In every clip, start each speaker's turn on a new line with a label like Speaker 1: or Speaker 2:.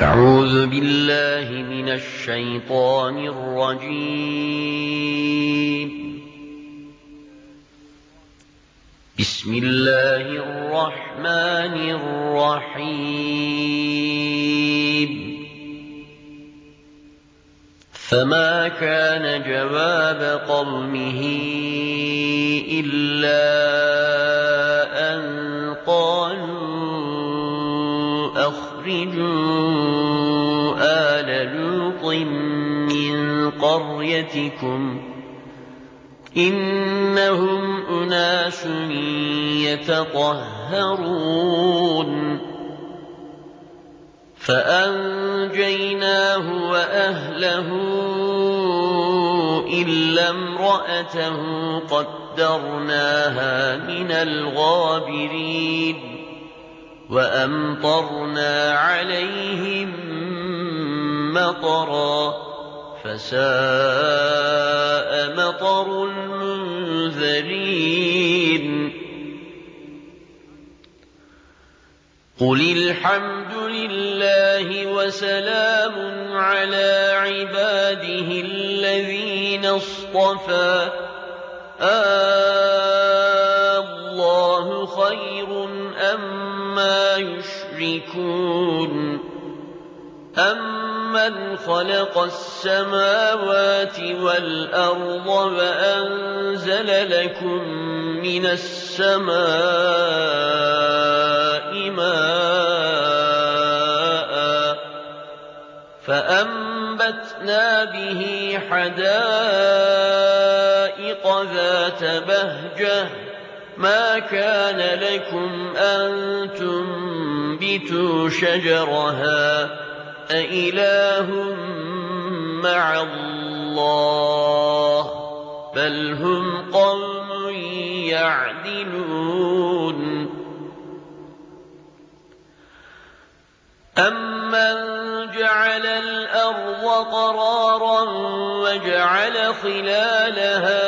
Speaker 1: أعوذ بالله من الشيطان الرجيم. بسم الله الرحمن الرحيم. فما كان جواب قومه إلا أن قالوا أخرجوا آل لوط من قريتكم إنهم أناس يتطهرون. فأنجيناه وأهله إلا امرأته قدرناها من الغابرين. وأمطرنا عليهم مطرا فساء مطر المنذرين. قل الحمد لله وسلام على عباده الذين اصطفى الله خير أما يشركون. أمن خلق السماوات والأرض وأنزل لكم من السماء ماء فأنبتنا به حدائق ذات بهجة ما كان لكم أن تنبتوا شجرها أإله مع الله بل هم قوم يعدلون. أمن جعل الأرض قرارا وجعل خلالها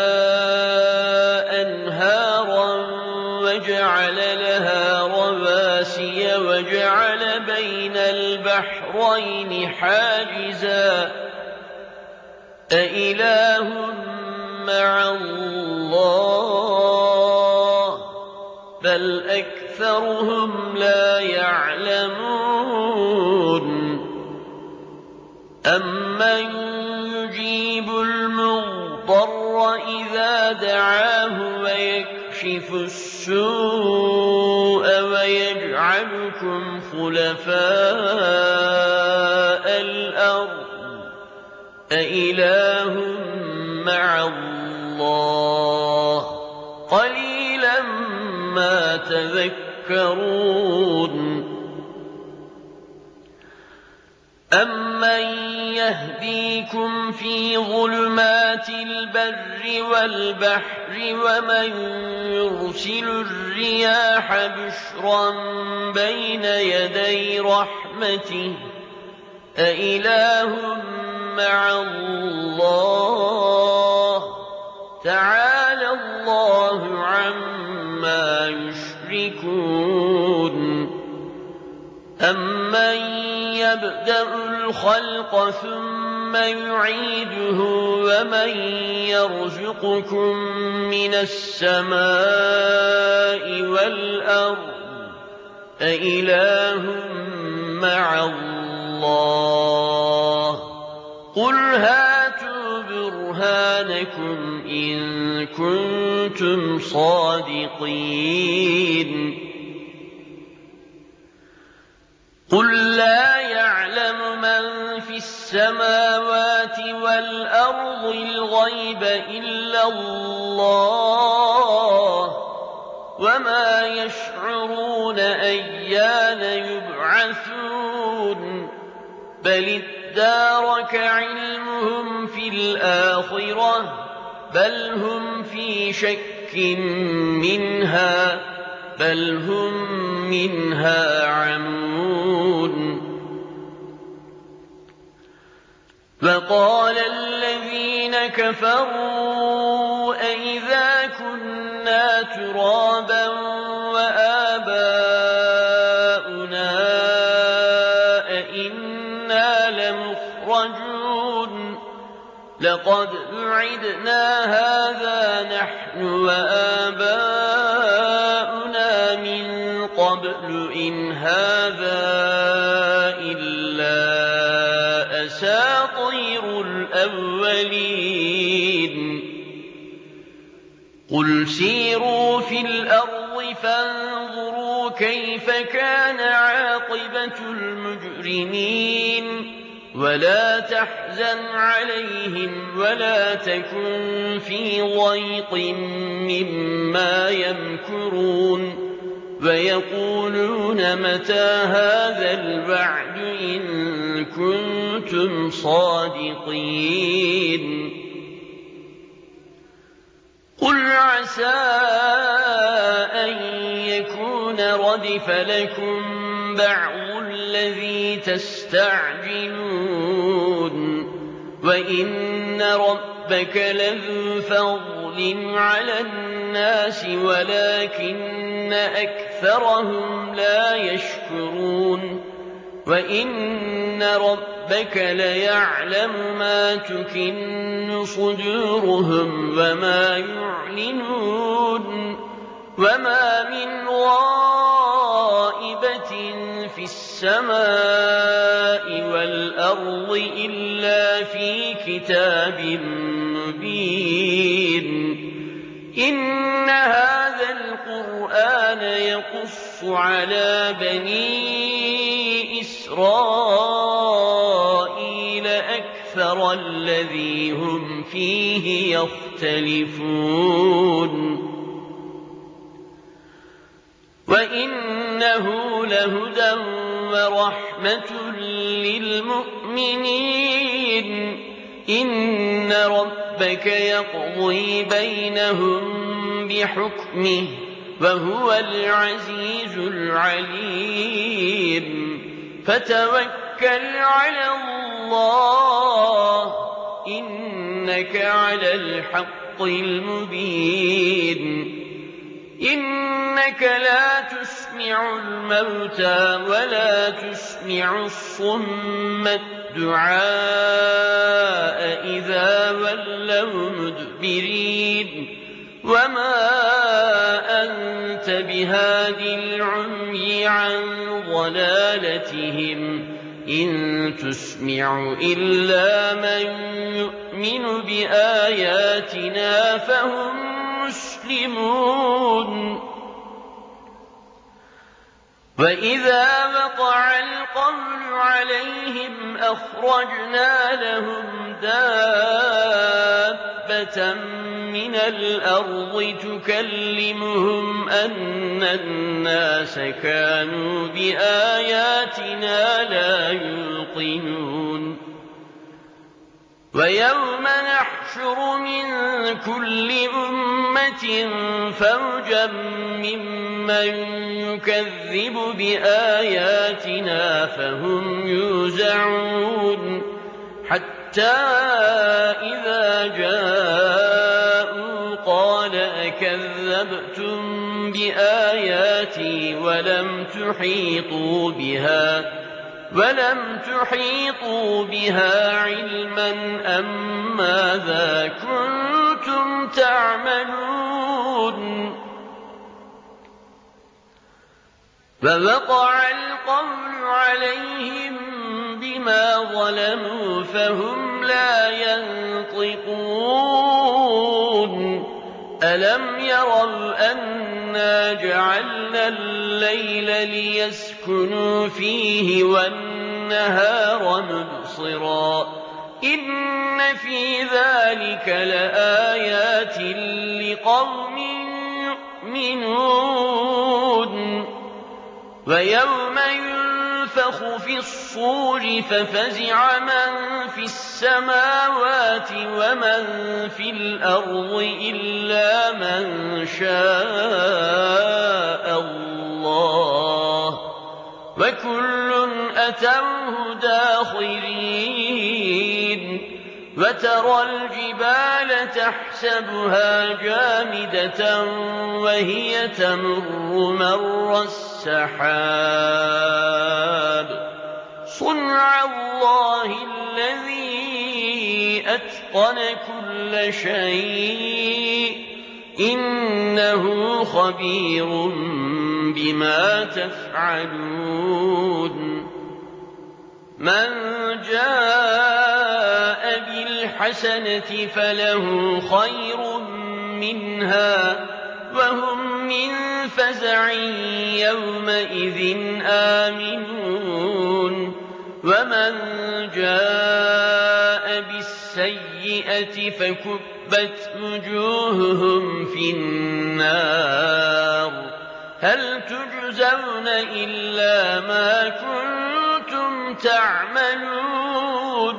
Speaker 1: أنهارا وجعل لها رواسي وجعل بين البحرين حاجزا أإله مع الله بل أكثرهم لا يعلمون. أمن يجيب المضطر إذا دعاه ويكشف السوء ويجعلكم خلفاء الأرض أإله مع الله قليلا ما تذكرون. أمن يهديكم في ظلمات البر والبحر ومن يرسل الرياح بشرا بين يدي رحمته أإله مع الله تعالى الله عما يشركون. أمن يبدأ الخلق ثم يعيده ومن يرزقكم من السماء والأرض أإله مع الله قل هاتوا برهانكم إن كنتم صادقين. قل لا يعلم من في السماوات والأرض الغيب إلا الله وما يشعرون أيان يبعثون بل ادارك علمهم في الآخرة بل هم في شك منها بل هم منها عمون. وقال الذين كفروا أئذا كنا ترابا وآباؤنا أئنا إِنَّا لَمُخْرَجُونَ لَقَدْ وُعِدْنَا هَٰذَا نَحْنُ وَآبَاؤُنَا مِن قَبْلُ إِنْ هَٰذَا إِلَّا أَسَاطِيرُ الْأَوَّلِينَ قُلْ سِيرُوا فِي الْأَرْضِ فَانظُرُوا كَيْفَ كَانَ عَاقِبَةُ الْمُجْرِمِينَ وَلَا تَحْزَنْ عَلَيْهِمْ وَلَا تَكُن فِي ضَيْقٍ مِّمَّا يَمْكُرُونَ وَيَقُولُونَ مَتَىٰ هَٰذَا الْوَعْدُ إِن كُنتُمْ صَادِقِينَ قُلْ عَسَىٰ أَن يَكُونَ رَدِفَ لَكُم بَعْضُ الَّذِي تَسْتَعْجِلُونَ وَإِنَّ رَبَّكَ لَذُو فَضْلٍ عَلَى النَّاسِ وَلَٰكِنَّ أَكْثَرَهُمْ لَا يَشْكُرُونَ وَإِنَّ رَبَّكَ لَيَعْلَمُ مَا تُكِنُّ صُدُورُهُمْ وَمَا يُعْلِنُونَ وَمَا مِنْ غَائِبَةٍ فِي السَّمَاءِ وَالْأَرْضِ إِلَّا فِي كِتَابٍ مُّبِينٍ إِنَّ هَٰذَا الْقُرْآنَ يَقُصُّ عَلَىٰ بَنِي إِسْرَائِيلَ أَكْثَرَ الَّذِي هُمْ فِيهِ يَخْتَلِفُونَ وَإِنَّهُ لَهُدًى وَرَحْمَةٌ لِّلْمُؤْمِنِينَ إِنَّ رَبَّكَ يَقْضِي بَيْنَهُم بِحُكْمِهِ وَهُوَ الْعَزِيزُ الْعَلِيمُ فَتَوَكَّلْ عَلَى اللَّهِ ۖ إِنَّكَ عَلَى الْحَقِّ الْمُبِينِ إِنَّكَ لَا تُسْمِعُ الْمَوْتَىٰ وَلَا تُسْمِعُ الصُّمَّ الدُّعَاءَ إِذَا وَلَّوْا مُدْبِرِينَ وَمَا أَنتَ بِهَادِ الْعُمْيِ عَن ضَلَالَتِهِمْ ۖ إِن تُسْمِعُ إِلَّا مَن يُؤْمِنُ بِآيَاتِنَا فَهُم مُّسْلِمُونَ وَإِذَا وَقَعَ الْقَوْلُ عَلَيْهِمْ أَخْرَجْنَا لَهُمْ دَابَّةً مِّنَ الْأَرْضِ تُكَلِّمُهُمْ أَنَّ النَّاسَ كَانُوا بِآيَاتِنَا لَا يُوقِنُونَ وَيَوْمَ نَحْشُرُ مِن كُلِّ أُمَّةٍ فَوْجًا مِّمَّن يُكَذِّبُ بِآيَاتِنَا فَهُمْ يُوزَعُونَ حَتَّىٰ إِذَا جَاءُوا قَالَ أَكَذَّبْتُم بِآيَاتِي وَلَمْ تُحِيطُوا بِهَا عِلْمًا أَم مَّاذَا كُنتُمْ تَعْمَلُونَ فَوَقَعَ الْقَوْلُ عَلَيْهِم بِمَا ظَلَمُوا فَهُمْ لَا يَنطِقُونَ أَلَمْ يَرَوْا أَنَّا جَعَلْنَا اللَّيْلَ لِيَسْكُنُوا فِيهِ وَالنَّهَارَ مُبْصِرًا ۚ إِنَّ فِي ذَٰلِكَ لَآيَاتٍ لِّقَوْمٍ يُؤْمِنُونَ وَيَوْمَ يُنفَخُ فِي الصُّورِ فَفَزِعَ مَن فِي السَّمَاوَاتِ وَمَن فِي الْأَرْضِ إِلَّا مَن شَاءَ اللَّهُ ۖ وَكُلٌّ أَتَوْهُ دَاخِرِينَ وَتَرَى الْجِبَالَ تَحْسَبُهَا جَامِدَةً وَهِيَ تَمُرُّ مَرَّ السَّحَابِ صُنْعَ اللَّهِ الَّذِي أَتْقَنَ كُلَّ شَيْءٍ ۚ إِنَّهُ خَبِيرٌ بِمَا تَفْعَلُونَ مَنْ جَاءَ بِالْحَسَنَةِ فَلَهُ خَيْرٌ مِّنْهَا وَهُم مِّن فَزَعٍ يَوْمَئِذٍ آمِنُونَ وَمَن جَاءَ بِالسَّيِّئَةِ فَكُبَّتْ وُجُوهُهُمْ فِي النَّارِ هَلْ تُجْزَوْنَ إِلَّا مَا كُنتُمْ تَعْمَلُونَ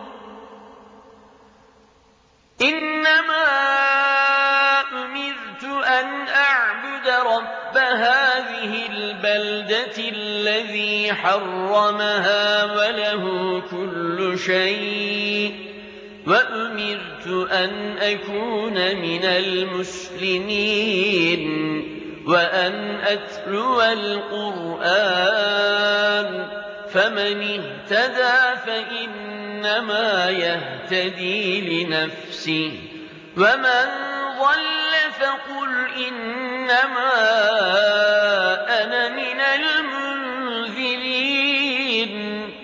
Speaker 1: إِنَّمَا أُمِرْتُ أَنْ أَعْبُدَ رَبَّ هَٰذِهِ الْبَلْدَةِ الَّذِي حَرَّمَهَا وَلَهُ كُلُّ شَيْءٍ ۖ وَأُمِرْتُ أَنْ أَكُونَ مِنَ الْمُسْلِمِينَ وَأَنْ أَتْلُوَ الْقُرْآنَ ۖ فَمَنِ اهْتَدَىٰ فَإِنَّمَا يَهْتَدِي لِنَفْسِهِ ۖ وَمَن ضَلَّ فَقُلْ إِنَّمَا أَنَا مِنَ الْمُنذِرِينَ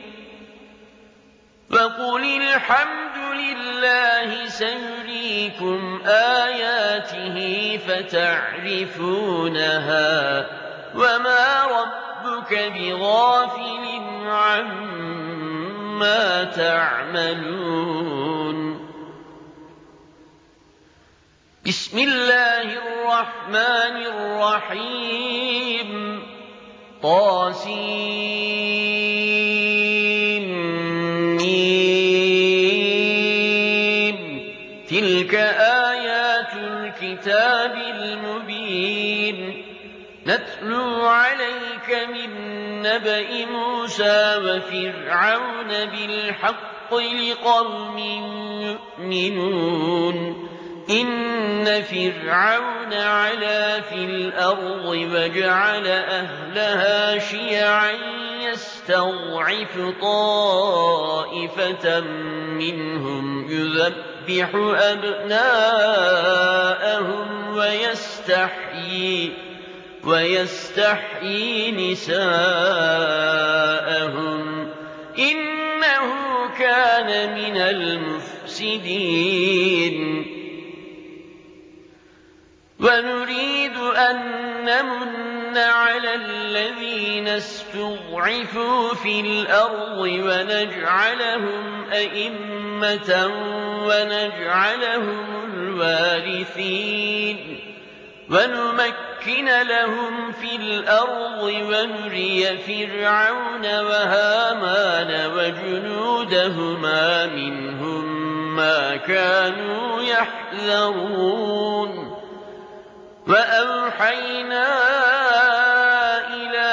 Speaker 1: وَقُلِ الْحَمْدُ لِلَّهِ سَيُرِيكُمْ آيَاتِهِ فَتَعْرِفُونَهَا ۚ وَمَا رَبُّكَ بِغَافِلٍ عَمَّا تَعْمَلُونَ بسم الله الرحمن الرحيم طاسيم تلك آيات الكتاب المبين نتلو عليك من نبأ موسى وفرعون بالحق لقوم يؤمنون إن فرعون علا في الأرض وجعل أهلها شيعا يستضعف طائفة منهم يذبح أبناءهم ويستحيي نساءهم إنه كان من المفسدين ونريد أن نمن على الذين استضعفوا في الأرض ونجعلهم أئمة ونجعلهم الوارثين ونمكن لهم في الأرض ونري فرعون وهامان وجنودهما منهم ما كانوا يحذرون وأوحينا إلى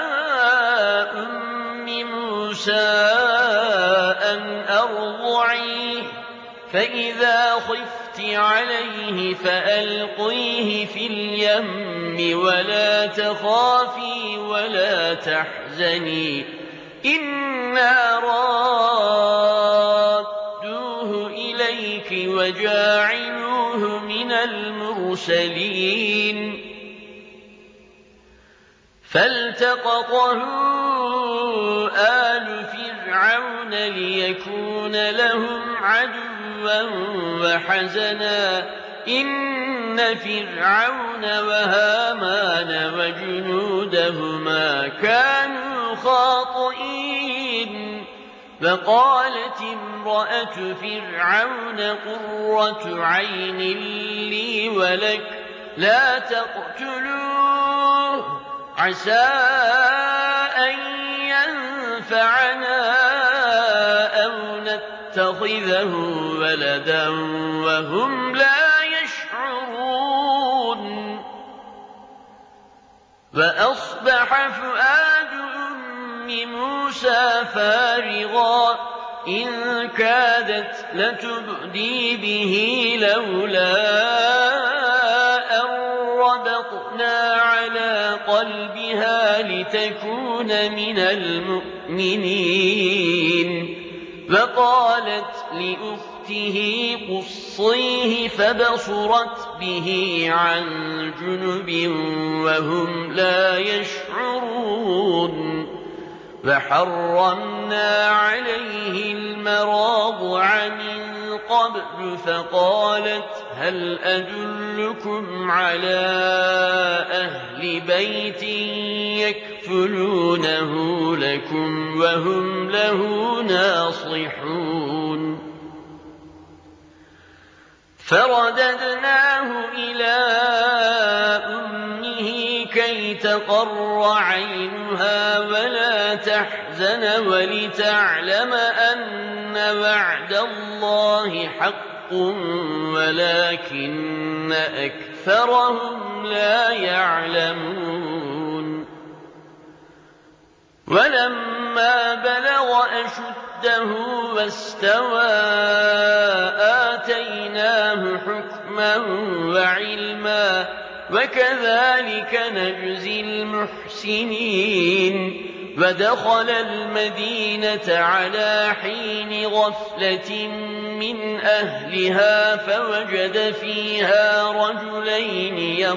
Speaker 1: أم موسى أن أرضعيه فإذا خفت عليه فألقيه في اليم ولا تخافي ولا تحزني إنا رادوه إليك وجاعلوه من المرسلين فالتقطه آل فرعون ليكون لهم عدوا وحزنا إن فرعون وهامان وجنودهما كانوا خاطئين فقالت امرأة فرعون قرة عين لي ولك لا تقتلوه عسى أن ينفعنا أو نتخذه ولدا وهم لا يشعرون وأصبح فؤاد أم موسى فارغا إن كادت لتبدي به لولا أن ربطنا على قلبها قلبها لتكون من المؤمنين. وقالت لأخته قصيه فبصرت به عن جنب وهم لا يشعرون. فحرمنا عليه المراضع من قبل فقالت هل أدلكم على أهل بيت يكفلونه لكم وهم له ناصحون. فرددناه إلى أمه كي تقر عينها ولا تحزن ولتعلم أن وعد الله حق ولكن أكثرهم لا يعلمون. ولما بلغ أشده واستوى آتيناه حكما وعلما وكذلك نجزي المحسنين. ودخل المدينة على حين غفلة من أهلها فوجد فيها رجلين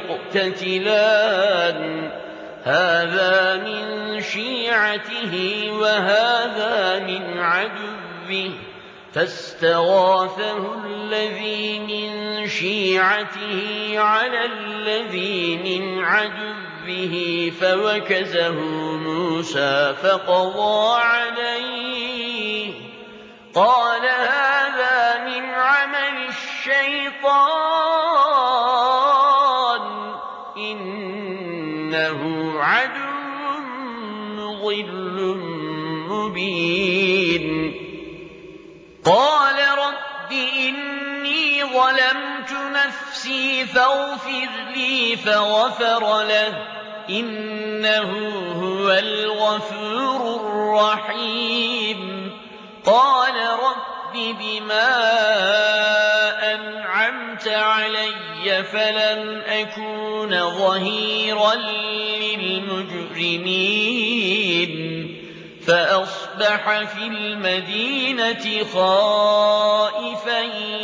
Speaker 1: يقتتلان هذا من شيعته وهذا من عدوه فاستغاثه الذي من شيعته على الذي من عدوه فوكزه موسى فقضى عليه قال هذا من عمل الشيطان إنه عدو مضل مبين. قال رب إني ظلمت نفسي فاغفر لي فغفر له إنه هو الغفور الرحيم. قال رب بما أنعمت علي فلن أكون ظهيرا للمجرمين. فأصبح في المدينة خائفا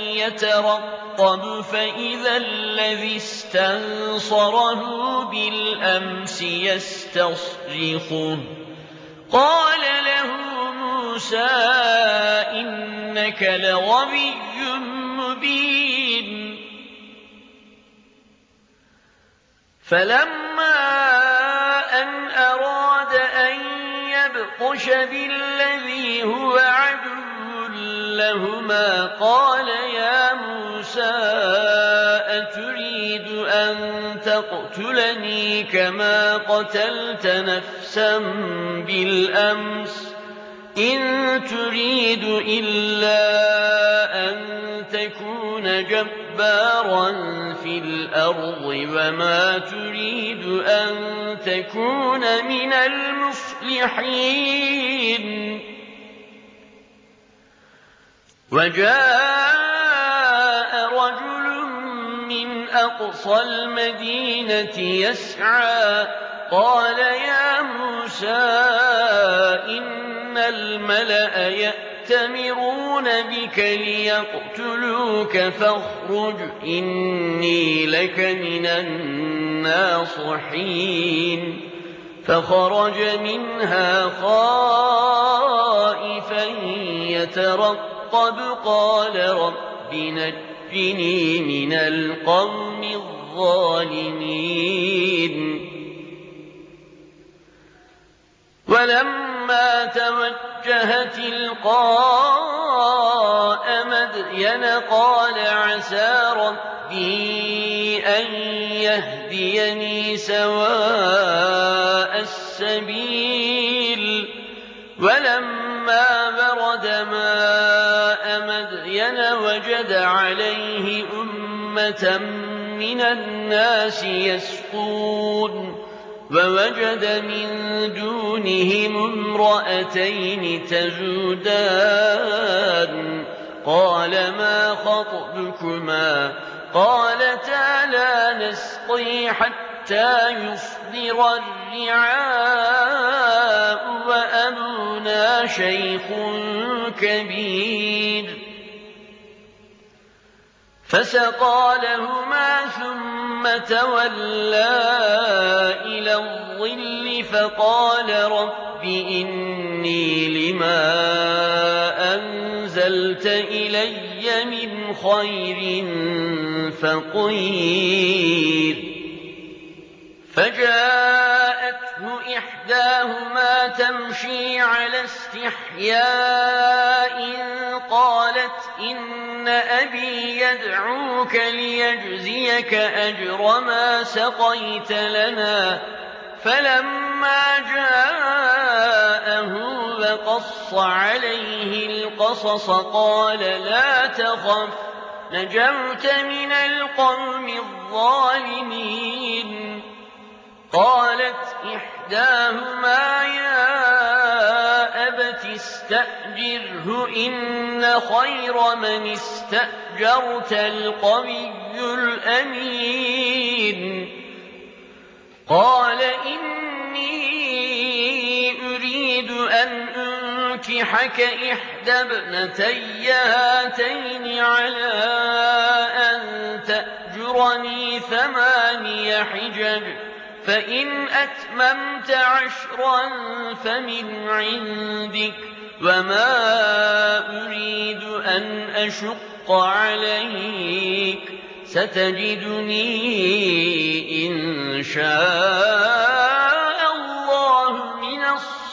Speaker 1: يترقب فإذا الذي استنصره بالأمس يستصرخه. قال له موسى إنك لغوي مبين. فلما أن أراد أن يبطش بالذي هو عدو لهما قال يا موسى أتريد أن تقتلني كما قتلت نفسا بالأمس إن تريد إلا أن تكون جبارا في الأرض وما تريد أن تكون من المصلحين. وجاء رجل من أقصى المدينة يسعى قال يا موسى إن الملأ يأتمرون بك ليقتلوك فاخرج إني لك من الناصحين. فخرج منها خائفا يترقب قال رب نجني من القوم الظالمين. ولما توجه تلقاء مدين قال عسى ربي أن يهديني سواء السبيل. ولما ورد ماء مدين وجد عليه أمة من الناس يسقون ووجد من دونهم امرأتين تذودان قال ما خطبكما قالتا لا نسقي حتى يصدر تحذر الرعاء وأبونا شيخ كبير. فسقى لهما ثم تولى إلى الظل فقال رب إني لما أنزلت إلي من خير فقير. فجاءته إحداهما تمشي على استحياء قالت إن أبي يدعوك ليجزيك أجر ما سقيت لنا. فلما جاءه وقص عليه القصص قال لا تخف نجوت من القوم الظالمين. قالت إحداهما يا أبت استأجره إن خير من استأجرت القوي الأمين. قال إني أريد أن أنكحك إحدى ابنتي هاتين على أن تأجرني 8 حجج فإن أتممت 10 فمن عندك وما أريد أن أشق عليك ستجدني إن شاء الله من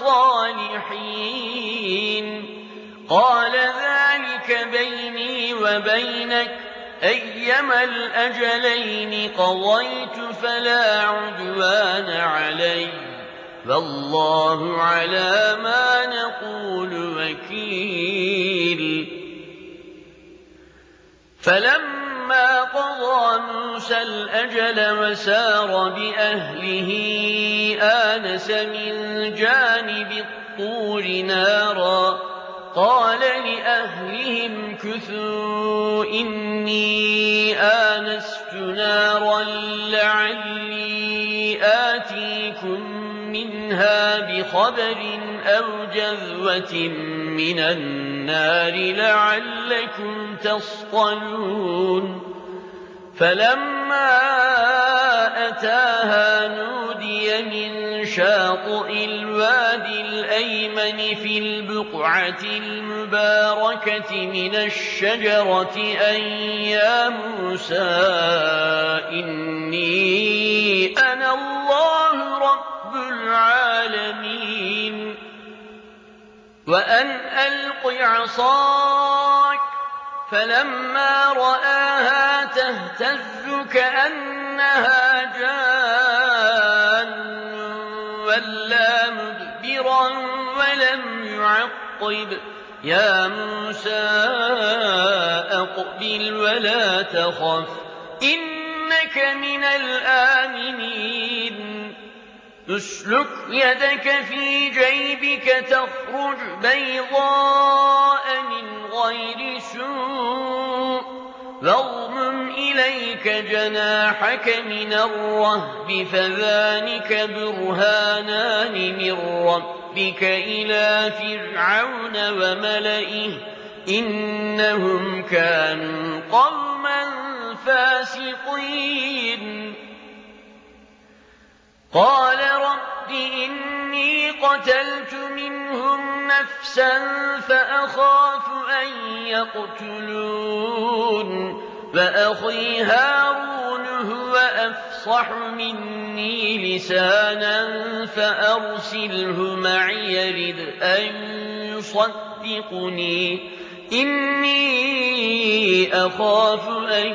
Speaker 1: الصالحين. قال ذلك بيني وبينك أيما الأجلين قضيت فلا عدوان علي والله على ما نقول وكيل. فلما قضى موسى الأجل وسار بأهله آنس من جانب الطور نارا قال لأهلهم كثوا إني آنست نارا لعلي آتيكم منها بخبر أو جذوة من النار لعلكم تصطلون. فلما أتاها نودي من شاطئ الوادي الأيمن في البقعة المباركة من الشجرة أن يا موسى إني أنا الله رب العالمين وأن ألق عصاك. فلما رآها تهتز كأنها جان ولا مدبرا ولم يعقب يا موسى أقبل ولا تخف إنك من الآمنين. اسلك يدك في جيبك تخرج بيضاء من غير سوء واضمم إليك جناحك من الرهب فذلك برهانان من ربك إلى فرعون وملئه إنهم كانوا قوما فاسقين. قال رب إني قتلت منهم نفسا فأخاف أن يقتلون وأخي هارون هو أفصح مني لسانا فأرسله معي يرد أن يصدقني إني أخاف أن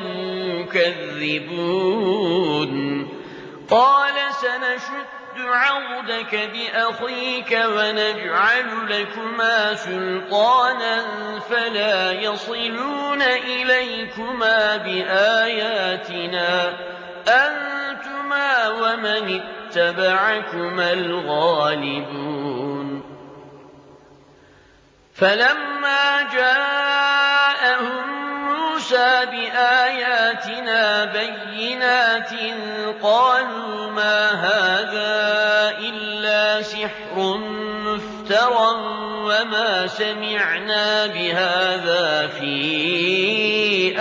Speaker 1: يكذبون. قال سنشد عضدك بأخيك ونجعل لكما سلطانا فلا يصلون إليكما بآياتنا أنتما ومن اتبعكما الغالبون. فلما جاءهم مُوسَىٰ بِآيَاتِنَا بَيِّنَاتٍ قَالُوا مَا هَٰذَا إِلَّا سِحْرٌ مُّفْتَرًى وَمَا سَمِعْنَا بِهَٰذَا فِي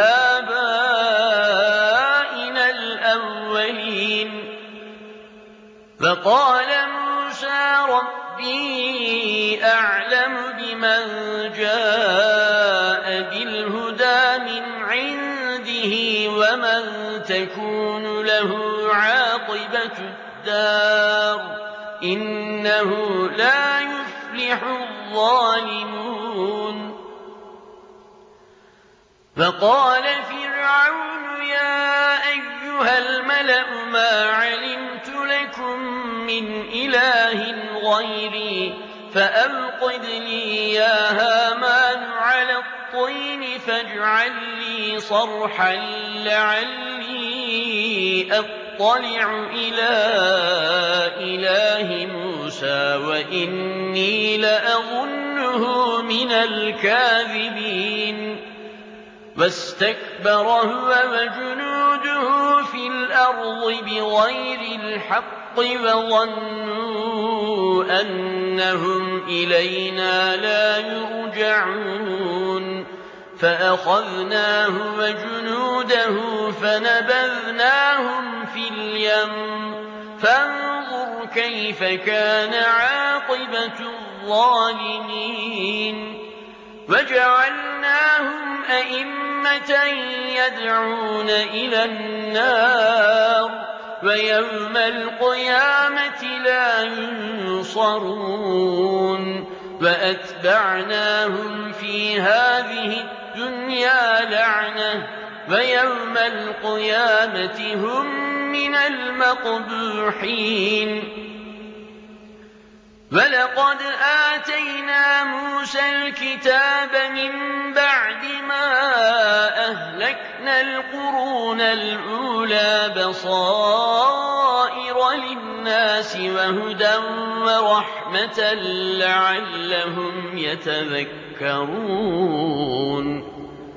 Speaker 1: آبَائِنَا الْأَوَّلِينَ فَقَالَ مُوسَىٰ رَبِّي أَعْلَمُ بِمَن جَاءَ بِالْهُدَىٰ مِنْ عِندِهِ وَمَن تَكُونُ لَهُ عَاقِبَةُ الدَّارِ ۖ إِنَّهُ لَا يُفْلِحُ الظَّالِمُونَ فَقَالَ فِرْعَوْنُ يَا أَيُّهَا الْمَلَأُ مَا عَلِمْتُ لَكُم مِّنْ إِلَٰهٍ غَيْرِي فَأَوْقِدْ لِي يَا هَامَانُ عَلَى الطِّينِ فاجْعَل لِّي صَرْحًا لَّعَلِّي أَطَّلِعُ إِلَىٰ إِلَٰهِ مُوسَىٰ وَإِنِّي لَأَظُنُّهُ مِنَ الْكَاذِبِينَ وَاسْتَكْبَرَ هُوَ وَجُنُودُهُ فِي الْأَرْضِ بِغَيْرِ الْحَقِّ وَظَنُّوا أَنَّهُمْ إِلَيْنَا لَا يُرْجَعُونَ فَأَخَذْنَاهُ وَجُنُودَهُ فَنَبَذْنَاهُمْ فِي الْيَمِّ فَانظُرْ كَيْفَ كَانَ عَاقِبَةُ الظَّالِمِينَ وَجَعَلْنَاهُمْ أَئِمَّةً يَدْعُونَ إِلَى النَّارِ وَيَوْمَ الْقِيَامَةِ لَا يُنصَرُونَ وَأَتْبَعْنَاهُمْ فِي هَٰذِهِ الدُّنْيَا لَعْنَةً وَيَوْمَ الْقِيَامَةِ هُم مِّنَ الْمَقْبُوحِينَ وَلَقَدْ آتَيْنَا مُوسَى الْكِتَابَ مِن بَعْدِ مَا أَهْلَكْنَا الْقُرُونَ الْأُولَىٰ بَصَائِرَ لِلنَّاسِ وَهُدًى وَرَحْمَةً لَّعَلَّهُمْ يَتَذَكَّرُونَ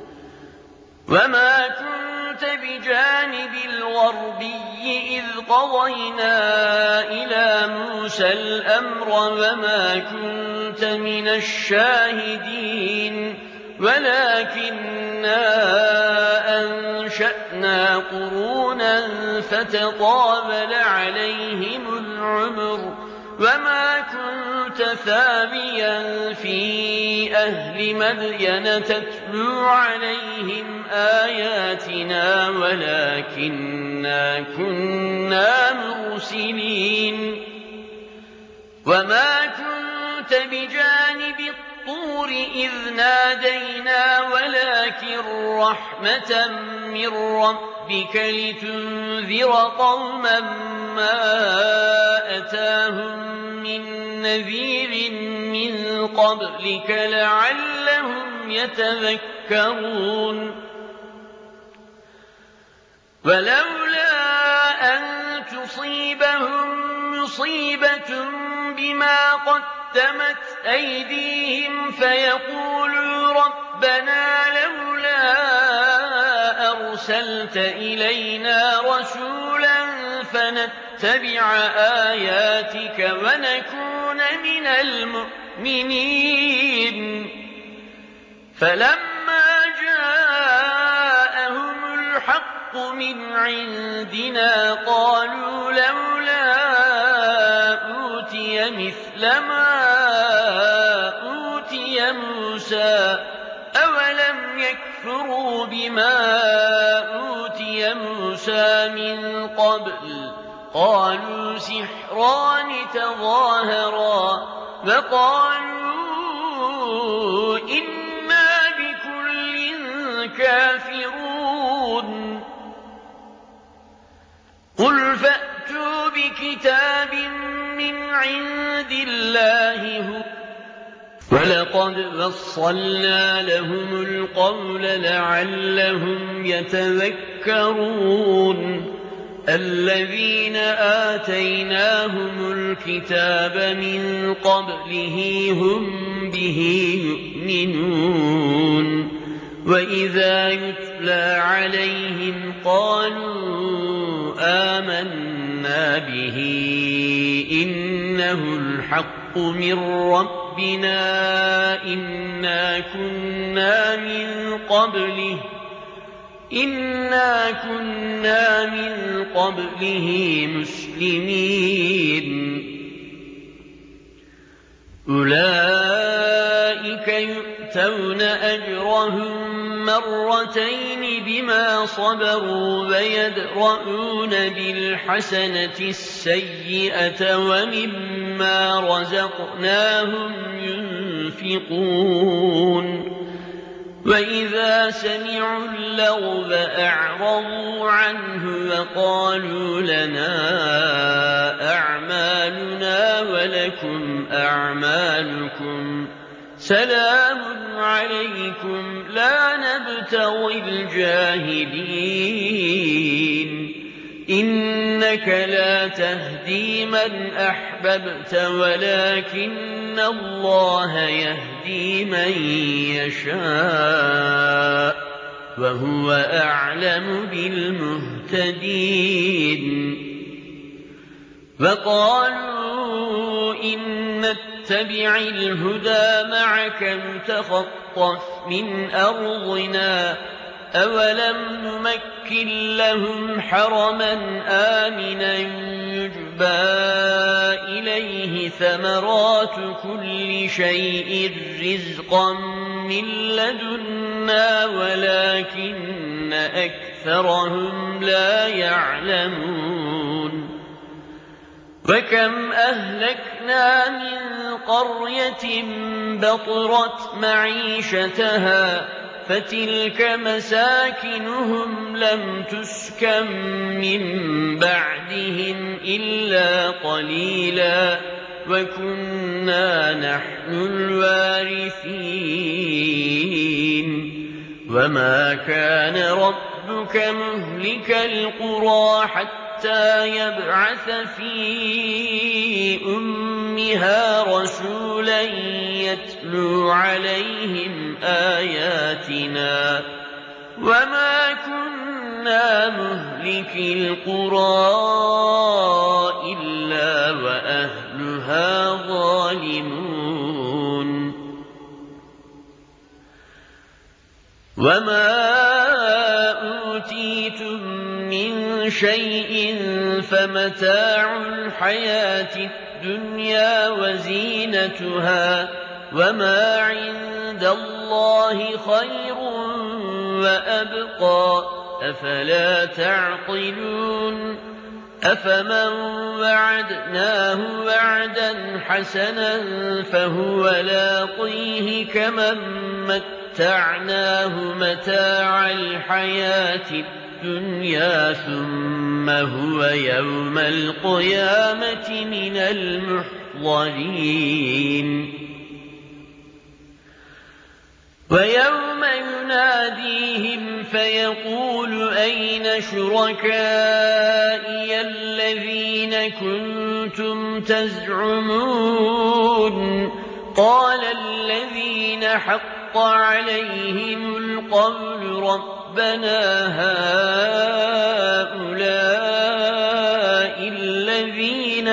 Speaker 1: وَمَا كُنتَ بِجَانِبِ الْغَرْبِيِّ إِذْ قَضَيْنَا إِلَىٰ مُوسَى الْأَمْرَ وَمَا كُنتَ مِنَ الشَّاهِدِينَ وَلَٰكِنَّا أَنشَأْنَا قُرُونًا فَتَطَاوَلَ عَلَيْهِمُ الْعُمُرُ وَمَا كُنتَ ثَاوِيًا فِي أَهْلِ مَدْيَنَ تَتْلُو عَلَيْهِمْ آيَاتِنَا وَلَٰكِنَّا كُنَّا مُرْسِلِينَ وَمَا كُنتَ بِجَانِبِ الطُّورِ إِذْ نَادَيْنَا وَلَٰكِن رَّحْمَةً مِّن رَّبِّكَ لِتُنذِرَ قَوْمًا مَّا أَتَاهُم مِّن نَّذِيرٍ مِّن قَبْلِكَ لَعَلَّهُمْ يَتَذَكَّرُونَ وَلَوْلَا أَن تُصِيبَهُم مُّصِيبَةٌ بِمَا قَدَّمَتْ أَيْدِيهِمْ فَيَقُولُوا رَبَّنَا لَوْلَا أَرْسَلْتَ إِلَيْنَا رَسُولًا فَنَتَّبِعَ آيَاتِكَ وَنَكُونَ مِنَ الْمُؤْمِنِينَ فَلَمَّا جَاءَهُمُ الْحَقُّ مِنْ عِندِنَا قَالُوا لَوْلَا أُوتِيَ مِثْلَ مَا أُوتِيَ مُوسَىٰ ۚ أَوَلَمْ يَكْفُرُوا بِمَا أُوتِيَ مُوسَىٰ مِن قَبْلُ ۖ قَالُوا سِحْرَانِ تَظَاهَرَا وَقَالُوا إِنَّا بِكُلٍّ كَافِرُونَ قُلْ فَأْتُوا بِكِتَابٍ مِّنْ عِندِ اللَّهِ وَلَقَدْ فَصَّلْنَا لَهُمُ الْقَوْلَ لَعَلَّهُمْ يَتَذَكَّرُونَ الَّذِينَ آتَيْنَاهُمُ الْكِتَابَ مِن قَبْلِهِ هُم بِهِ يُؤْمِنُونَ وإذا يتلى عليهم قالوا آمنا به إنه الحق من ربنا إنا كنا من قبله مسلمين أولئك يؤتون أجرهم مرتين بما صبروا ويدرؤون بالحسنة السيئة ومما رزقناهم ينفقون وإذا سمعوا اللغو أعرضوا عنه وقالوا لنا أعمالنا ولكم أعمالكم سلام عليكم لا نبتغي الجاهلين إنك لا تهدي من أحببت ولكن الله يهدي من يشاء وهو أعلم بالمهتدين وقالوا إن نتبع الهدى معك نتخطف من أرضنا أولم نمكن لهم حرما آمنا يجبى إليه ثمرات كل شيء رزقا من لدنا ولكن أكثرهم لا يعلمون وكم أهلكنا من قرية بطرت معيشتها فتلك مساكنهم لم تسكن من بعدهم إلا قليلا وكنا نحن الوارثين وما كان ربك مهلك القرى حتى يبعث في أمها رسولا يتلو عليهم آياتنا وما كنا مهلك القرى إلا وأهلها ظالمون وما أوتيتم من شيء فمتاع الحياة الدنيا وزينتها وما عند الله خير وأبقى أفلا تعقلون أفمن وعدناه وعدا حسنا فهو لاقيه كمن متعناه متاع الحياة الدنيا ثم هو يوم القيامة من المحضرين ويوم يناديهم فيقول أين شركائي الذين كنتم تزعمون قال الذين حق عليهم القول ربنا هؤلاء الذين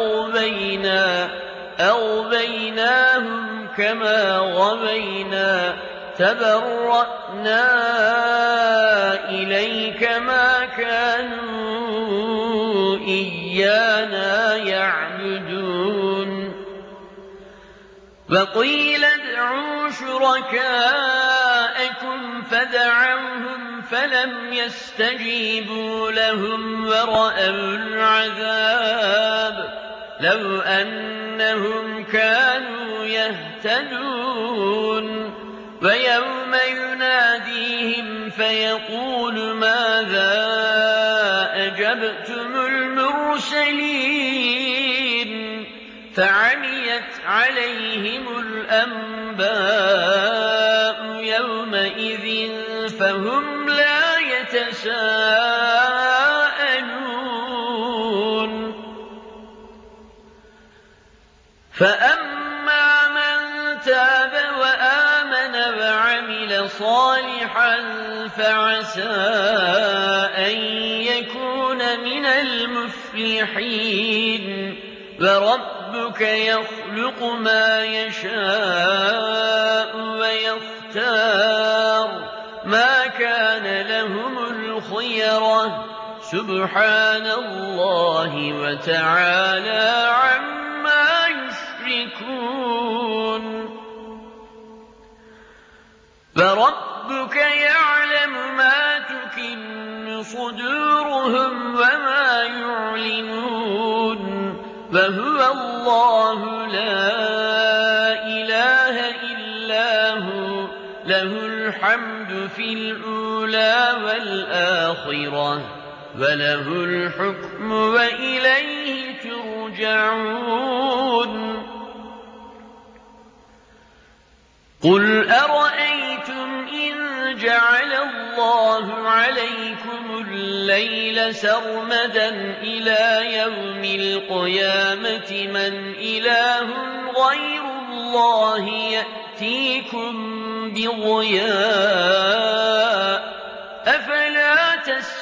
Speaker 1: أغويناهم كما غوينا تبرأنا إليك ما كانوا إيانا يعبدون وقيل ادعوا شركاءكم فدعوهم فلم يستجيبوا لهم ورأوا العذاب لو أنهم كانوا يهتدون ويوم يناديهم فيقول ماذا أجبتم المرسلين فعميت عليهم الأنباء يومئذ فهم لا يتساءلون فأما من تاب وآمن وعمل وعمل صالحا فعسى أن يكون من المفلحين وربك يخلق ما يشاء ويختار ما كان لهم الخيرة سبحان الله وتعالى عما يشركون فربك يعلم ما تكن صدورهم وما يعلنون وهو الله لا إله إلا هو له الحمد في الأولى والآخرة وله الحكم وإليه ترجعون قل أرأيتم إن جعل الله عليكم الليل سرمدا إلى يوم القيامة من إله غير الله يأتيكم بضياء أفلا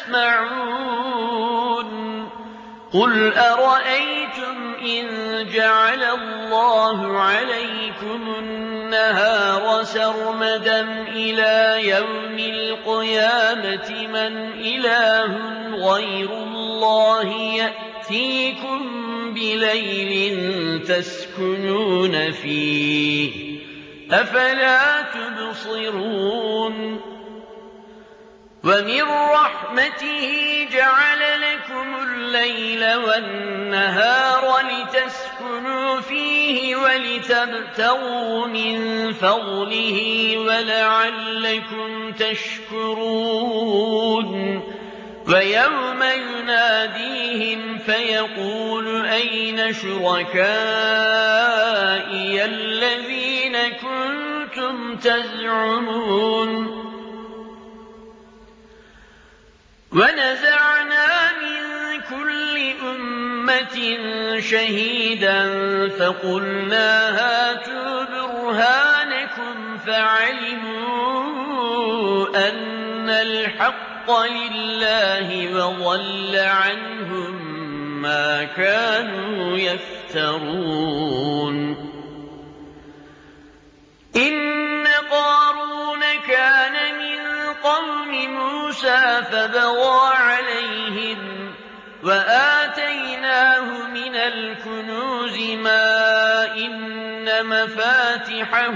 Speaker 1: تسمعون قل أرأيتم إن جعل الله عليكم النهار سرمدا إلى يوم القيامة من إله غير الله يأتيكم بليل تسكنون فيه أفلا تبصرون ومن رحمته جعل لكم الليل والنهار لتسكنوا فيه ولتبتغوا من فضله ولعلكم تشكرون ويوم يناديهم فيقول أين شركائي الذين كنتم تزعمون ونزعنا من كل أمة شهيدا فقلنا هاتوا برهانكم فعلموا أن الحق لله وضل عنهم ما كانوا يفترون إن قارون كان من قوم موسى فبغى عليهم وآتيناه من الكنوز ما إن مفاتحه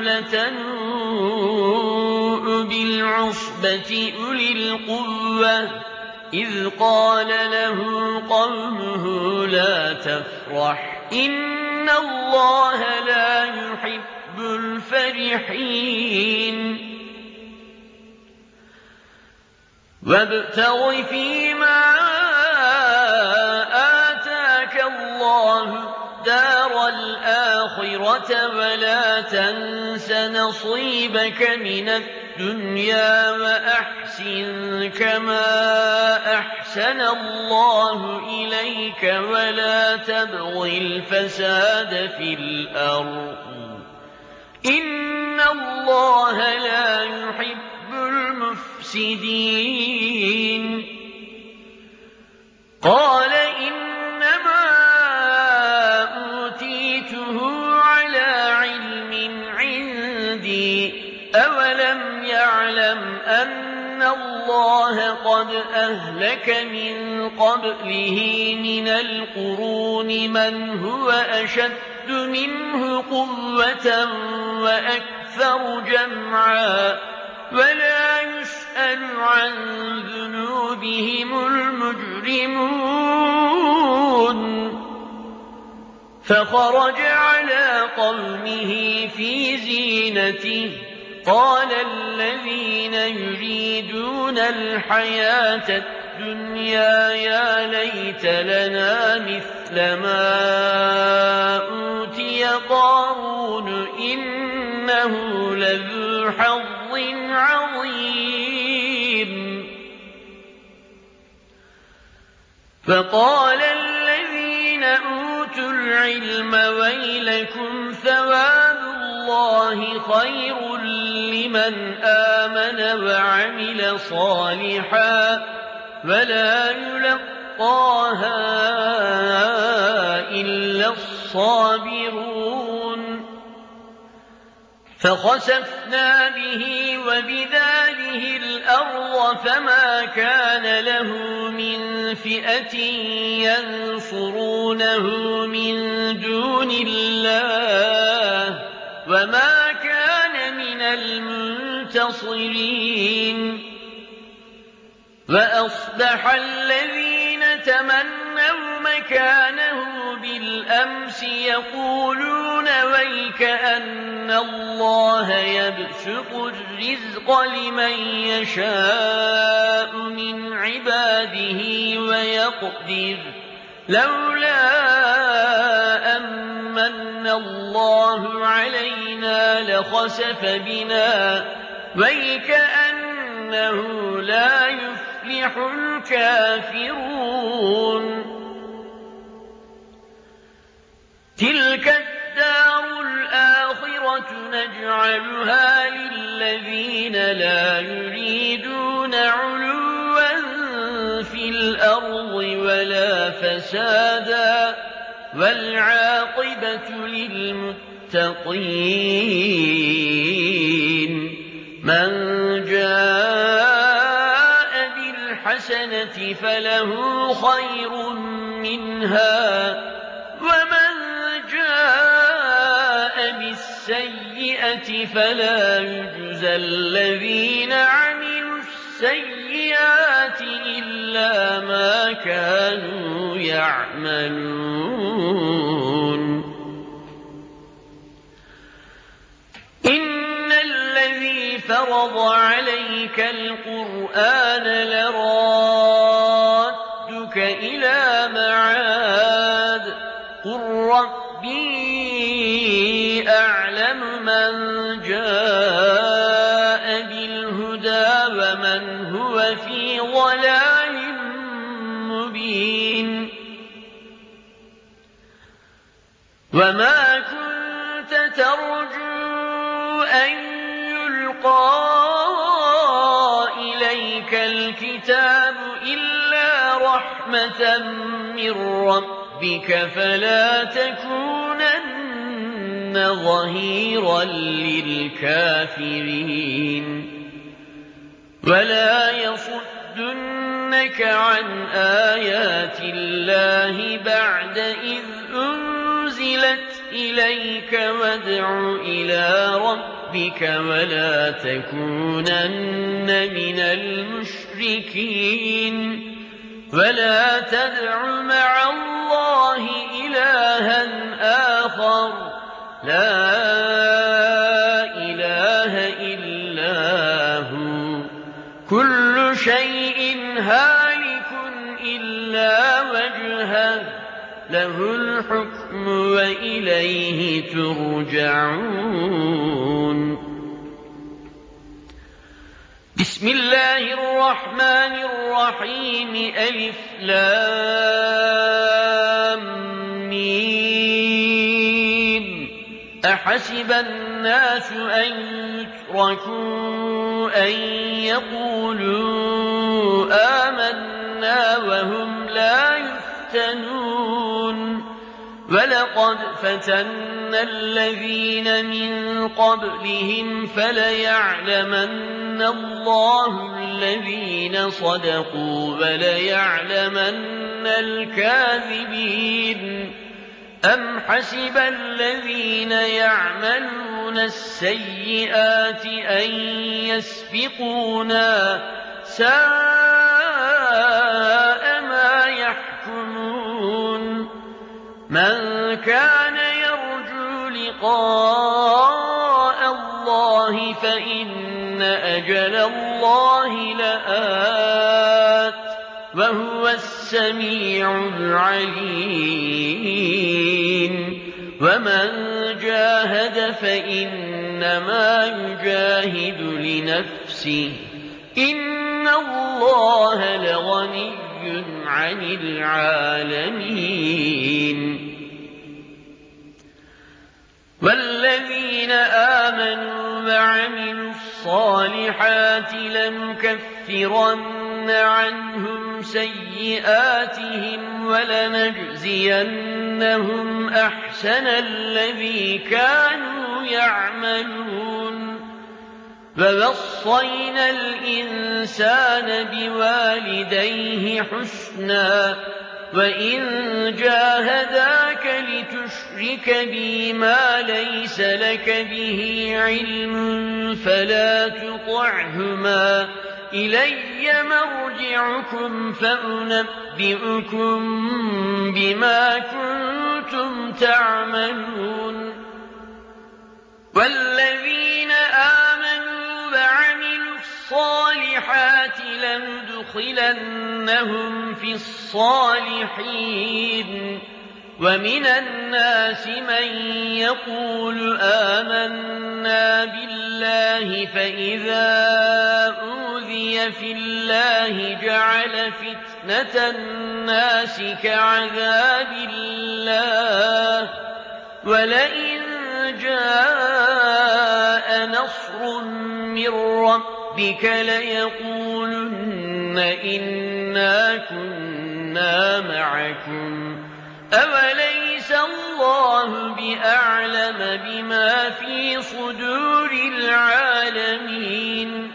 Speaker 1: لتنوء بالعصبة أولي القوة إذ قال له قومه لا تفرح إن الله لا يحب الفرحين وابتغ فيما آتاك الله دار الآخرة ولا تنس نصيبك من الدنيا وأحسن كما أحسن الله إليك ولا تبغ الفساد في الأرض إن الله لا يحب المفسدين قال إنما أوتيته على علم عندي أولم يعلم أن الله قد أهلك من قبله من القرون من هو أشد منه قوة وأكثر جمعا ولا يسأل عن ذنوبهم المجرمون فخرج على قومه في زينته قال الذين يريدون الحياة الدنيا يا ليت لنا مثل ما أوتي قارون إنه لذو حظ عظيم فقال الذين أوتوا العلم ويلكم ثواب الله اللَّهِ خَيْرٌ لِّمَنْ آمَنَ وَعَمِلَ صَالِحًا وَلَا يُلَقَّاهَا إِلَّا الصَّابِرُونَ فَخَسَفْنَا بِهِ وَبِدَارِهِ الْأَرْضَ فَمَا كَانَ لَهُ مِنْ فِئَةٍ يَنصُرُونَهُ مِنْ دُونِ اللَّهِ وَمَا كَانَ مِنَ الْمُنتَصِرِينَ وَأَصْبَحَ الَّذِينَ تَمَنَّوْا مَكَانَهُ بِالْأَمْسِ يَقُولُونَ وَيْكَأَنَّ اللَّهَ يَبْسُطُ الرِّزْقَ لِمَن يَشَاءُ مِنْ عِبَادِهِ وَيَقْدِرُ لَوْلَا أَن مَّنَّ اللَّهُ عَلَيْنَا لَخَسَفَ بِنَا وَيْكَأَنَّهُ لَا يُفْلِحُ الْكَافِرُونَ تِلْكَ الدَّارُ الْآخِرَةُ نَجْعَلُهَا لِلَّذِينَ لَا يُرِيدُونَ عُلُوًّا فِي الْأَرْضِ وَلَا فَسَادًا وَالْعَاقِبَةُ لِلْمُتَّقِينَ مَنْ جَاءَ بِالْحَسَنَةِ فَلَهُ خَيْرٌ مِّنْهَا وَمَنْ جَاءَ بِالسَّيِّئَةِ فَلَا يُجْزَى الَّذِينَ عَمِلُوا السَّيِّئَاتِ إِلَّا مَا كَانُوا يَعْمَلُونَ إِنَّ الَّذِي فَرَضَ عَلَيْكَ الْقُرْآنَ لَرَادُّكَ إِلَىٰ مَعَادٍ قُل رَّبِّي أَعْلَمُ مَن جَاءَ بِالْهُدَىٰ وَمَنْ هُوَ فِي ضَلَالٍ مُّبِينٍ وَمَا كُنتَ تَرْجُو أَن يُلْقَىٰ إِلَيْكَ الْكِتَابُ إِلَّا رَحْمَةً مِّن رَّبِّكَ فَلَا تَكُونَنَّ ظَهِيرًا لِّلْكَافِرِينَ وَلَا يَصُدُّنَّكَ عَنْ آيَاتِ اللَّهِ بَعْدَ إِذْ أُنزِلَتْ إِلَيْكَ وَادْعُ إِلَىٰ رَبِّكَ وَلَا تَكُونَنَّ مِنَ الْمُشْرِكِينَ وَلَا تَدْعُ مَعَ اللَّهِ إِلَٰهًا آخَرَ لَا إِلَٰهَ إِلَّا هُوَ كُلُّ شَيْءٍ هَالِكٌ إِلَّا وَجْهَهُ لَهُ الْحُكْمُ وَإِلَيْهِ تُرْجَعُونَ بسم الله الرحمن الرحيم ألف لام ميم أحسب الناس أن يتركوا أن يقولوا آمنا وهم لا يفتنون وَلَقَدْ فَتَنَّا الَّذِينَ مِن قَبْلِهِمْ فَلَيَعْلَمَنَّ اللَّهُ الَّذِينَ صَدَقُوا وَلَيَعْلَمَنَّ الْكَاذِبِينَ أَمْ حَسِبَ الَّذِينَ يَعْمَلُونَ السَّيِّئَاتِ أَن يَسْبِقُونَا سَاءَ مَا يَحْكُمُونَ مَن كَانَ يَرْجُو لِقَاءَ اللَّهِ فَإِنَّ أَجَلَ اللَّهِ لَآتٍ وَهُوَ السَّمِيعُ الْعَلِيمُ وَمَن جَاهَدَ فَإِنَّمَا يُجَاهِدُ لِنَفْسِهِ إِنَّ اللَّهَ لَغَنِيٌّ عَنِ الْعَالَمِينَ والذين آمنوا وعملوا الصالحات لنكفرن عنهم سيئاتهم ولنجزينهم أحسن الذي كانوا يعملون ووصينا الإنسان بوالديه حسنا وإن جاهداك لتشرك بي ما ليس لك به علم فلا تطعهما إلي مرجعكم فأنبئكم بما كنتم تعملون والذين آمنوا وعملوا الصالحات لندخلنهم في الصالحين ومن الناس من يقول آمنا بالله فإذا أوذي في الله جعل فتنة الناس كعذاب الله ولئن جاء نصر من ربك ليقولن إنا كنا معكم أوليس الله بأعلم بما في صدور العالمين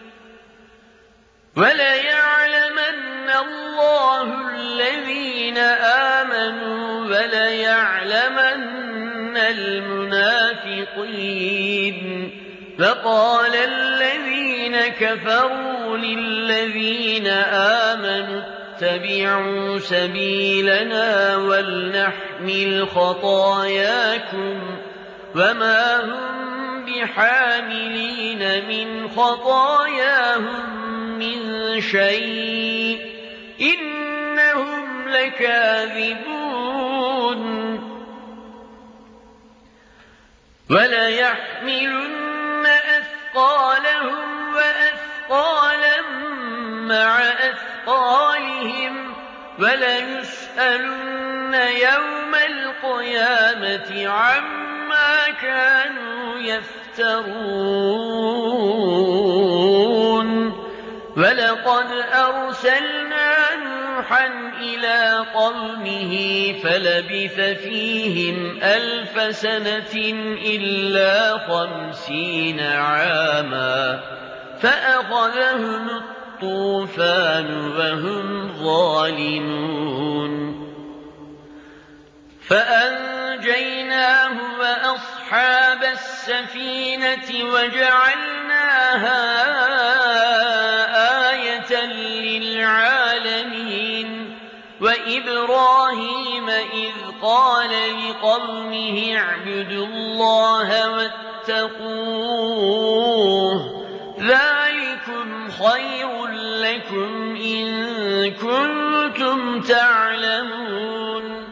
Speaker 1: وليعلمن الله الذين آمنوا وليعلمن المنافقين فقال الذين كفروا للذين آمنوا اتبعوا سبيلنا ولنحمل خطاياكم وما هم بحاملين من خطاياهم من شيء إنهم لكاذبون وليحملن أثقالهم وأثقالا مع أثقالهم وليسألن يوم القيامة عما كانوا يفترون ولقد أرسلنا نوحا إلى قومه فلبث فيهم 1000 سنة إلا 50 عاما فأخذهم الطوفان وهم ظالمون فأنجيناه وأصحاب السفينة وجعلناها آية للعالمين وإبراهيم إذ قال لقومه اعبدوا الله واتقوه ذلكم خير لكم إن كنتم تعلمون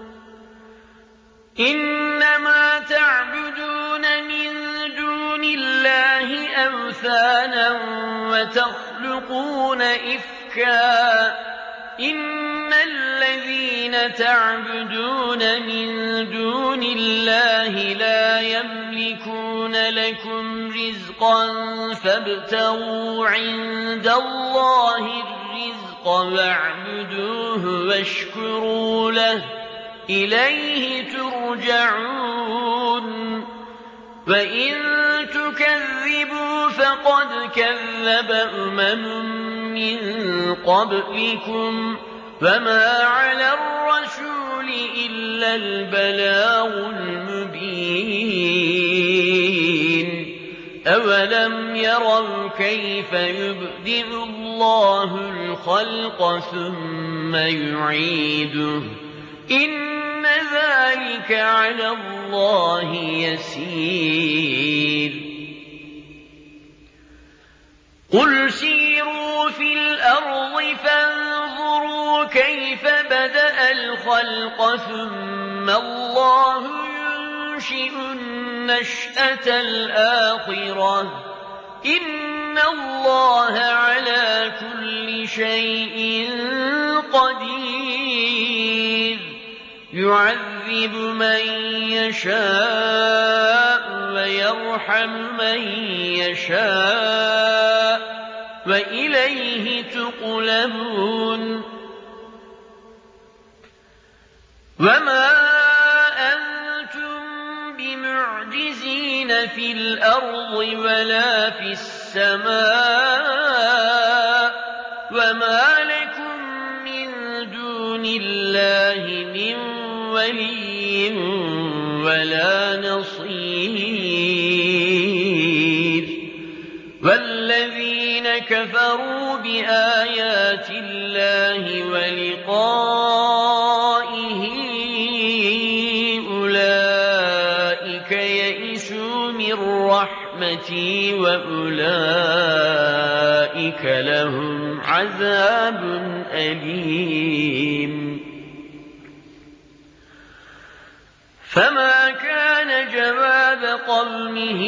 Speaker 1: إنما تعبدون من دون الله أوثانا وتخلقون إفكا إن الذين تعبدون من دون الله لا يملكون لكم رزقا فابتغوا عند الله الرزق واعبدوه واشكروا له إليه ترجعون وإن تكذبوا فقد كذب من قبلكم وما على الرسول إلا البلاغ المبين أولم يروا كيف يبدئ الله الخلق ثم يعيده إن ذلك على الله يسير قل سيروا في الأرض فانظروا كيف بدأ الخلق ثم الله ينشئ النشأة الآخرة إن الله على كل شيء قدير يعذب يعذب من يشاء ويرحم من يشاء وإليه تقلبون وما أنتم بمعجزين في الأرض ولا في السماء وما لكم من دون الله من ولي ولا نصير والذين كفروا بآيات الله ولقائه أولئك يئسوا من رحمتي وأولئك لهم عذاب أليم فما كان جواب قومه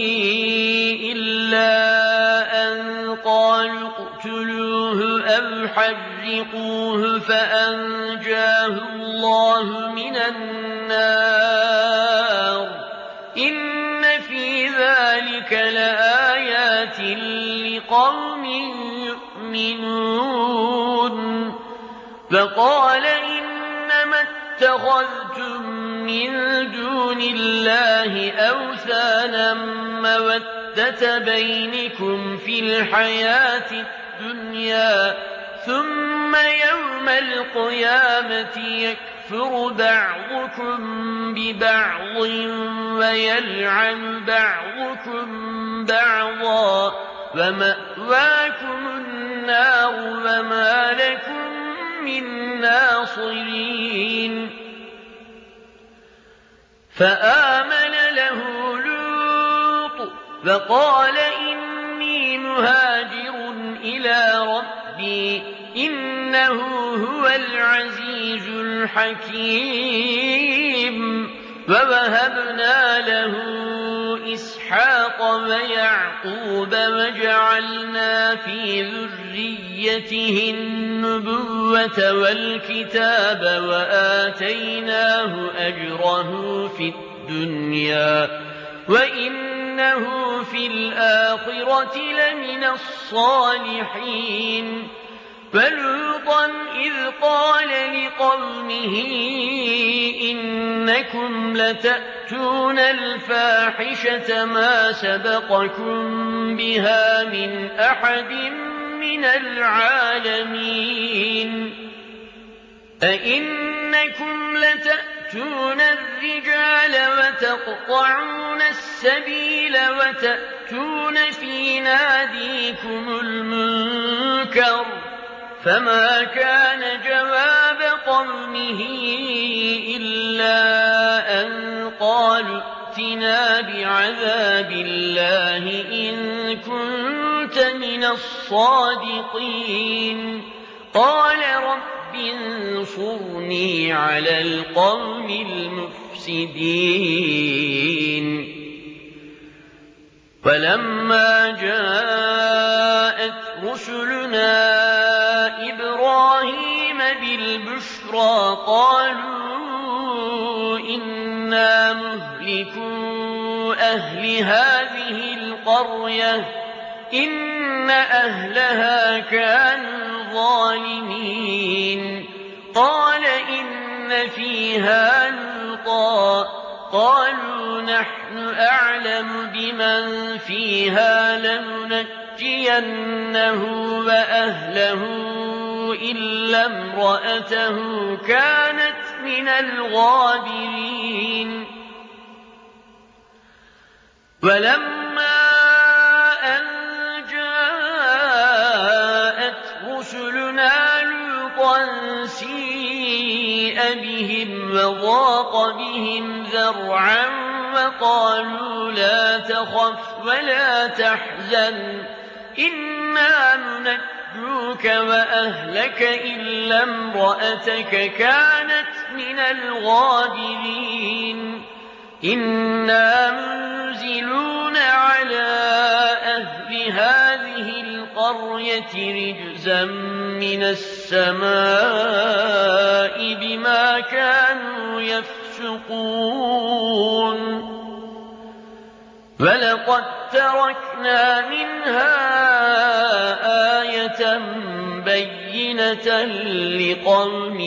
Speaker 1: إلا أن قالوا اقتلوه أو حرقوه فأنجاه الله من النار إن في ذلك لآيات لقوم يؤمنون فقال إنما اتخذتم من دون الله أوثانا مودة بينكم في الحياة الدنيا ثم يوم القيامة يكفر بعضكم ببعض ويلعن بعضكم بعضا ومأواكم النار وما لكم من ناصرين فآمن له لوط فقال إني مهاجر إلى ربي إنه هو العزيز الحكيم ووهبنا له إسحاق ويعقوب وجعلنا في ذريته النبوة والكتاب وآتيناه أجره في الدنيا وإنه في الآخرة لمن الصالحين فلوطا إذ قال لقومه إنكم لتأتون الفاحشة ما سبقكم بها من أحد من العالمين أئنكم لتأتون الرجال وتقطعون السبيل وتأتون في ناديكم المنكر فما كان جواب قومه إلا أن قالوا ائتنا بعذاب الله إن كنت من الصادقين قال رب انصرني على القوم المفسدين ولما جاءت رسلنا إبراهيم بالبشرى قالوا إنا مهلكو أهل هذه القرية إن أهلها كانوا ظالمين قال إن فيها لوطا قالوا نحن أعلم بمن فيها لننجينه وأهله إلا امرأته كانت من الغابرين ولما أن جاءت رسلنا لوطا سيء بهم وضاق بهم ذرعا وقالوا لا تخف ولا تحزن إنا منجوك وأهلك إلا امرأتك كانت من الغابرين إنا منزلون على أهل هذه القرية رجزا من السماء بما كانوا يفسقون يفسقون ولقد تركنا منها آية بينة لقوم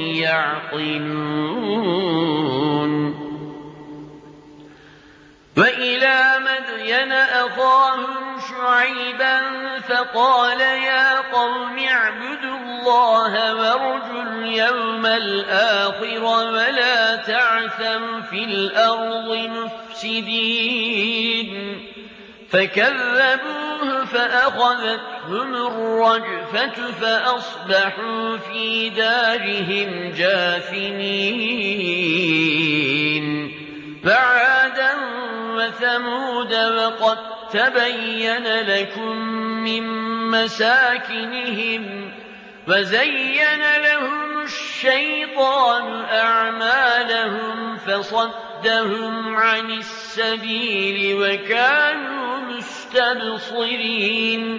Speaker 1: يعقلون وإلى مدين أخاهم شعيبا فقال يا قوم اعبدوا الله وارجوا اليوم الآخر ولا تعثوا في الأرض مفسدين فكذبوه فأخذتهم الرجفة فأصبحوا في دارهم جاثمين وعادا وثمود وقد تبين لكم من مساكنهم وزين لهم الشيطان أعمالهم فصدهم عن السبيل وكانوا مستبصرين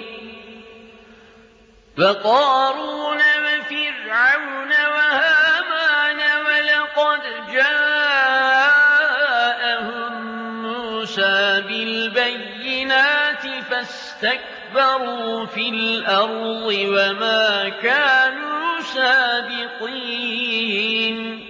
Speaker 1: وقارون وفرعون وهامان ولقد جاءهم موسى بالبينات فاستكبروا في الأرض وما كانوا سابقين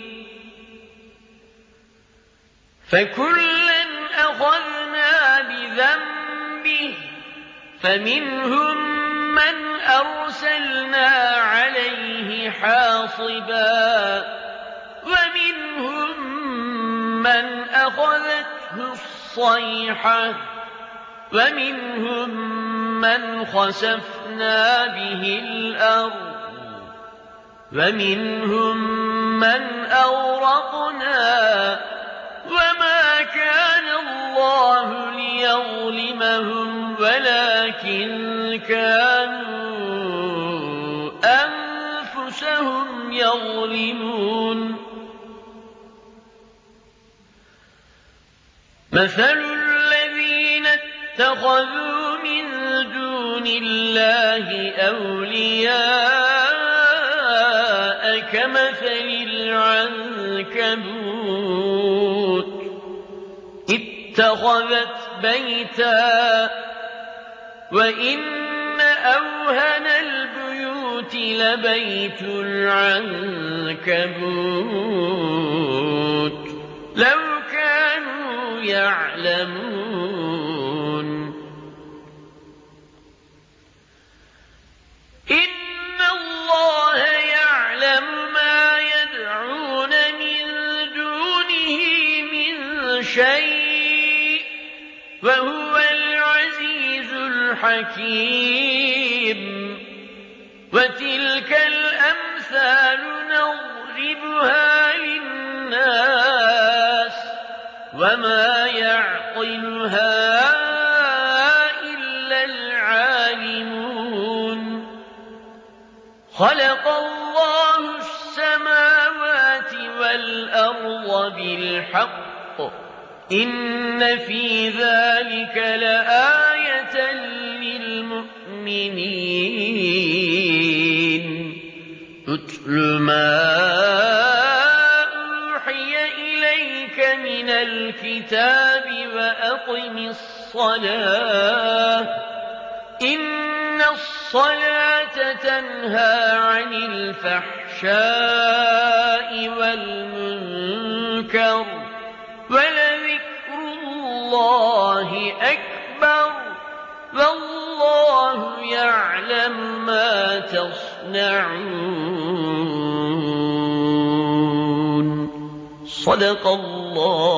Speaker 1: فكلا أخذنا بذنبه فمنهم من أرسلنا عليه حاصبا ومنهم من أخذته الصيحة ومنهم من خسفنا به الأرض ومنهم من أغرقنا وما كان الله ليظلمهم ولكن كانوا أنفسهم يظلمون مثل الذين اتخذوا من دون الله أولياء كمثل العنكبوت اتخذت بيتا وإن أوهن البيوت لبيت العنكبوت لو كانوا يعلمون إن الله يعلم ما يدعون من دونه من شيء وهو العزيز الحكيم وتلك الأمثال نضربها للناس وما يعقلها إلا العالمون خلق الله السماوات والأرض بالحق إن في ذلك لآية للمؤمنين اتل ما أوحي إليك من الكتاب وأقم الصلاة إن الصلاة تنهى عن الفحشاء والمنكر ولذكر الله أكبر والله يعلم ما تصنعون صدق الله